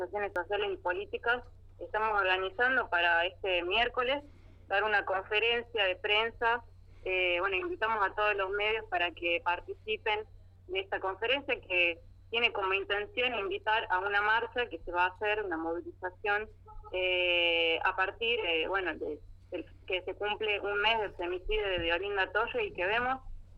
organizaciones sociales y políticas estamos organizando para este miércoles dar una conferencia de prensa. Invitamos a todos los medios para que participen de esta conferencia, que tiene como intención invitar a una marcha que se va a hacer, una movilización a partir que se cumple un mes del femicidio de Olinda Torres, y que vemos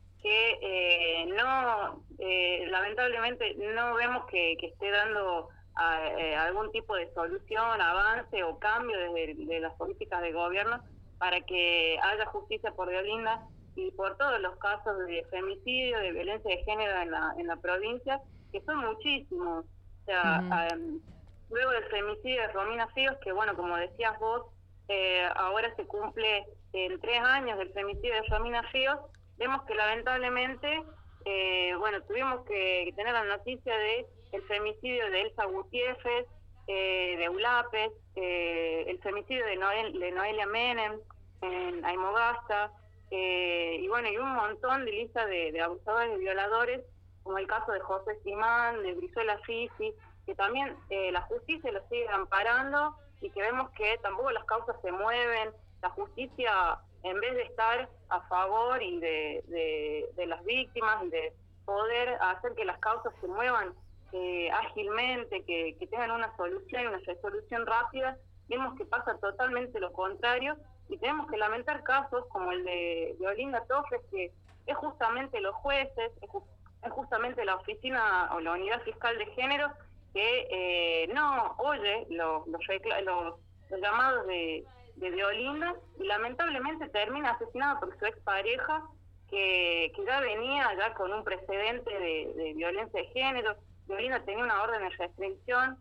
que lamentablemente no vemos que esté dando algún tipo de solución, avance o cambio desde las políticas de gobierno para que haya justicia por Olinda y por todos los casos de femicidio, de violencia de género en la provincia, que son muchísimos. O sea, luego del femicidio de Romina Fíos, que bueno, como decías vos, ahora se cumple 3 años del femicidio de Romina Fíos, vemos que lamentablemente, tuvimos que tener la noticia de el femicidio de Elsa Gutiérrez, de Eulapes, el femicidio de Noelia Menem en Aymogasta, y un montón de listas de abusadores y violadores, como el caso de José Simán, de Brizuela Fisi, que también la justicia lo sigue amparando, y que vemos que tampoco las causas se mueven. La justicia, en vez de estar a favor y de las víctimas, y de poder hacer que las causas se muevan ágilmente, que tengan una solución, una resolución rápida, vemos que pasa totalmente lo contrario, y tenemos que lamentar casos como el de Olinda Torres, que es justamente los jueces, es justamente la oficina o la unidad fiscal de género que no oye los llamados de Olinda, y lamentablemente termina asesinada por su expareja, que ya venía ya con un precedente de violencia de género. Olinda tenía una orden de restricción,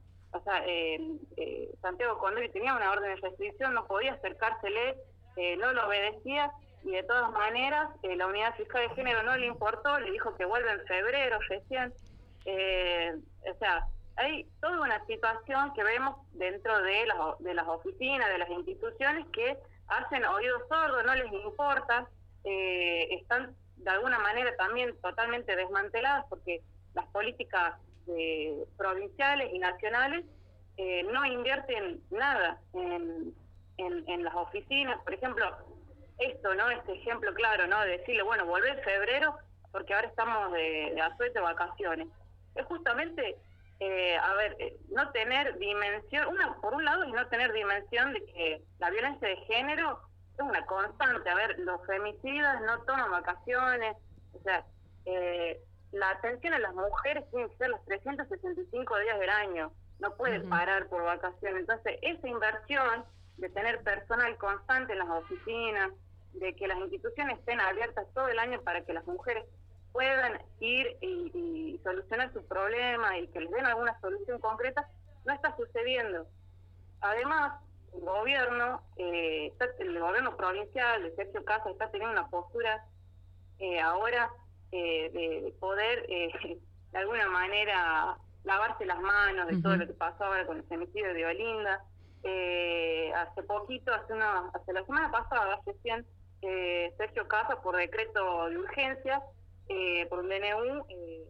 Santiago Condori tenía una orden de restricción, no podía acercársele, no lo obedecía, y de todas maneras la unidad fiscal de género no le importó, le dijo que vuelve en febrero recién. Hay toda una situación que vemos dentro de las oficinas, de las instituciones, que hacen oídos sordos, no les importa, están de alguna manera también totalmente desmanteladas, porque las políticas provinciales y nacionales no invierten nada en las oficinas. Por ejemplo, este ejemplo claro, ¿no? De decirle, bueno, volver en febrero porque ahora estamos de asueto de vacaciones. Es justamente no tener dimensión, por un lado, y no tener dimensión de que la violencia de género es una constante. Los femicidas no toman vacaciones, la atención a las mujeres tiene que ser los 365 días del año, no puede parar por vacaciones. Entonces, esa inversión de tener personal constante en las oficinas, de que las instituciones estén abiertas todo el año para que las mujeres puedan ir y solucionar su problema y que les den alguna solución concreta, no está sucediendo. Además, el gobierno provincial de Sergio Casas está teniendo una postura ahora de poder de alguna manera lavarse las manos de todo lo que pasó ahora con el femicidio de Olinda. Hace poquito, hace la semana pasada, recién, Sergio Casas, por decreto de urgencia, por un DNU,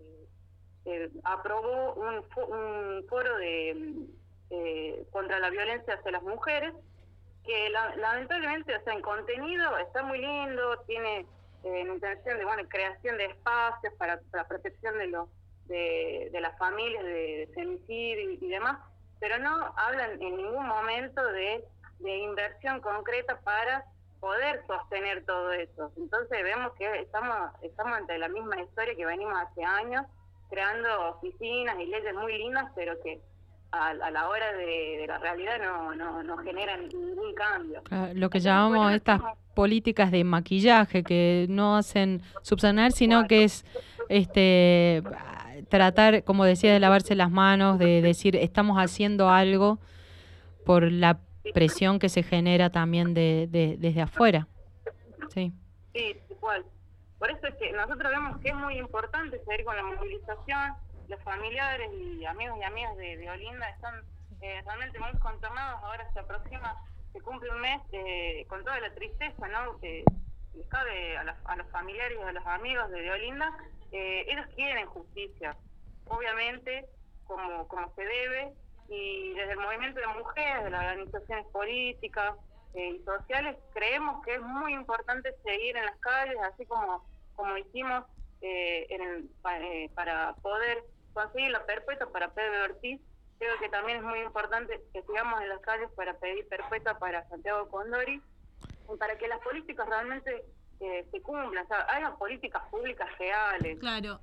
aprobó un foro contra la violencia hacia las mujeres, que lamentablemente, en contenido está muy lindo, tiene intención de creación de espacios para la protección de las familias de femicidio y demás, pero no hablan en ningún momento de inversión concreta para poder sostener todo eso. Entonces vemos que estamos ante la misma historia que venimos hace años, creando oficinas y leyes muy lindas, pero que a la hora de la realidad no generan ningún cambio. Lo que llamamos estas políticas de maquillaje, que no hacen subsanar, sino que es tratar, como decía, de lavarse las manos, de decir estamos haciendo algo por la presión que se genera también desde afuera. Sí, igual. Por eso es que nosotros vemos que es muy importante seguir con la movilización. Los familiares y amigos y amigas de Olinda están realmente muy consternados. Ahora se cumple un mes con toda la tristeza, ¿no?, que les cabe a los familiares y a los amigos de Olinda. Ellos quieren justicia, obviamente, como se debe, y desde el movimiento de mujeres, de las organizaciones políticas y sociales, creemos que es muy importante seguir en las calles, así como hicimos para poder conseguir la perpetua para Pedro Ortiz. Creo que también es muy importante que sigamos en las calles para pedir perpetua para Santiago Condori, y para que las políticas realmente se cumplan, o sea, hagan políticas públicas reales. Claro.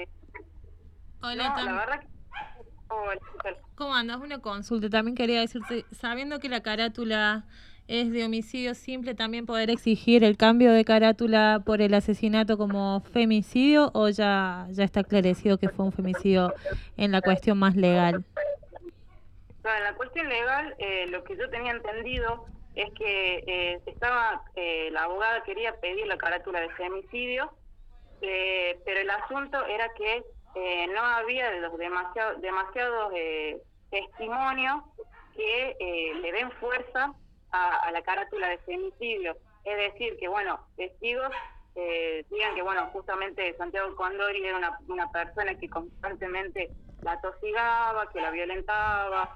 Hola, no, la verdad que... Hola, ¿cómo andas? Una consulta. También quería decirte, sabiendo que la carátula es de homicidio simple, ¿también poder exigir el cambio de carátula por el asesinato como femicidio, o ya está esclarecido que fue un femicidio en la cuestión más legal? No, en la cuestión legal, lo que yo tenía entendido es que la abogada quería pedir la carátula de femicidio, pero el asunto era que no había de los demasiados testimonios que le den fuerza a la carátula de femicidio. Es decir, que testigos digan que justamente Santiago Condori era una persona que constantemente la tosigaba, que la violentaba.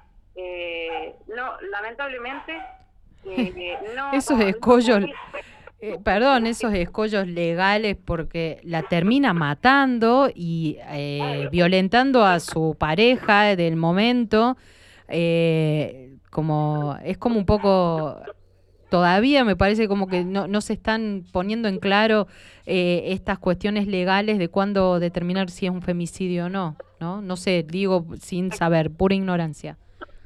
No, lamentablemente no. Esos escollos, esos escollos legales, porque la termina matando y violentando a su pareja del momento, es como un poco, todavía me parece como que no se están poniendo en claro estas cuestiones legales de cuándo determinar si es un femicidio o no, no sé, digo sin saber, pura ignorancia.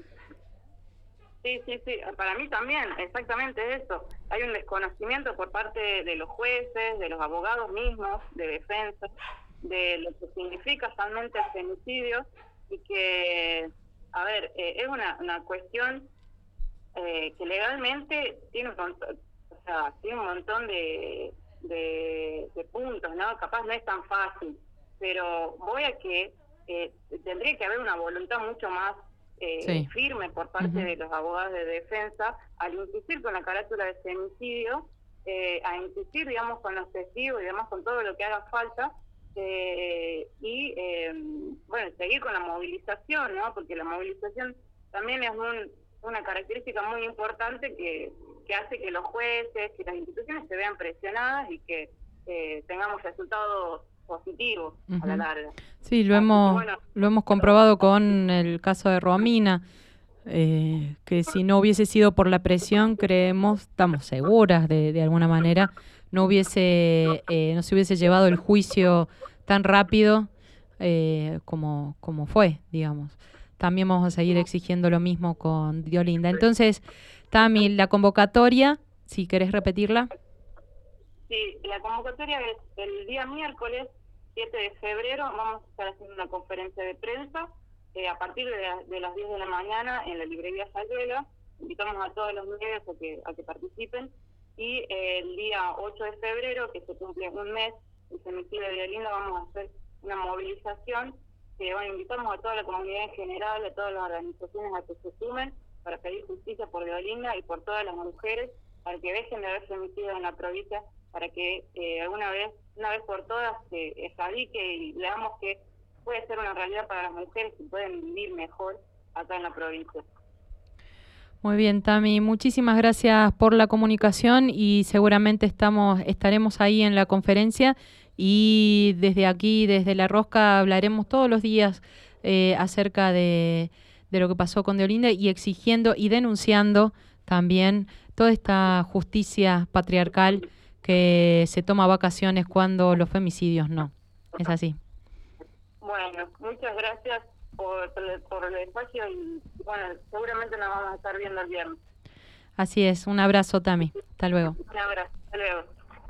Sí, para mí también, exactamente eso. Hay un desconocimiento por parte de los jueces, de los abogados mismos, de defensa, de lo que significa realmente el femicidio, y que, es una cuestión que legalmente tiene un montón de puntos, ¿no? Capaz no es tan fácil, pero voy a que tendría que haber una voluntad mucho más firme por parte de los abogados de defensa al insistir con la carátula de femicidio, a insistir, digamos, con los testigos y demás, con todo lo que haga falta, y seguir con la movilización, ¿no? Porque la movilización también es una característica muy importante que hace que los jueces, que las instituciones se vean presionadas y que tengamos resultados positivos a la larga. Sí, lo hemos comprobado con el caso de Romina, que si no hubiese sido por la presión, estamos seguras de alguna manera, no se hubiese llevado el juicio tan rápido como fue, digamos. También vamos a seguir exigiendo lo mismo con Diolinda. Entonces, Tami, la convocatoria, si querés repetirla. Sí, la convocatoria es el día miércoles 7 de febrero, vamos a estar haciendo una conferencia de prensa a partir de las 10 de la mañana en la librería Sayuela. Invitamos a todos los medios a que participen, y el día 8 de febrero, que se cumple un mes el femicidio de Diolinda, vamos a hacer una movilización que invitamos a toda la comunidad en general, a todas las organizaciones a que se sumen para pedir justicia por Diolinda y por todas las mujeres, para que dejen de haber femicidios en la provincia, para que una vez por todas se erradique y veamos que puede ser una realidad para las mujeres que pueden vivir mejor acá en la provincia. Muy bien, Tami, muchísimas gracias por la comunicación, y seguramente estaremos ahí en la conferencia, y desde aquí, desde La Rosca, hablaremos todos los días acerca de lo que pasó con Diolinda, y exigiendo y denunciando también toda esta justicia patriarcal que se toma vacaciones cuando los femicidios no. Es así. Bueno, muchas gracias por el espacio, y seguramente nos vamos a estar viendo el viernes. Así es, un abrazo, Tami. Hasta luego. Un abrazo, hasta luego.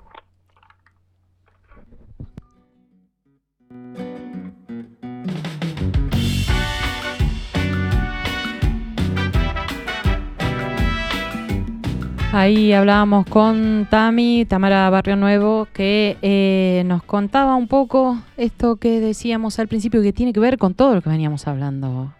Ahí hablábamos con Tamara Barrio Nuevo, que nos contaba un poco esto que decíamos al principio, que tiene que ver con todo lo que veníamos hablando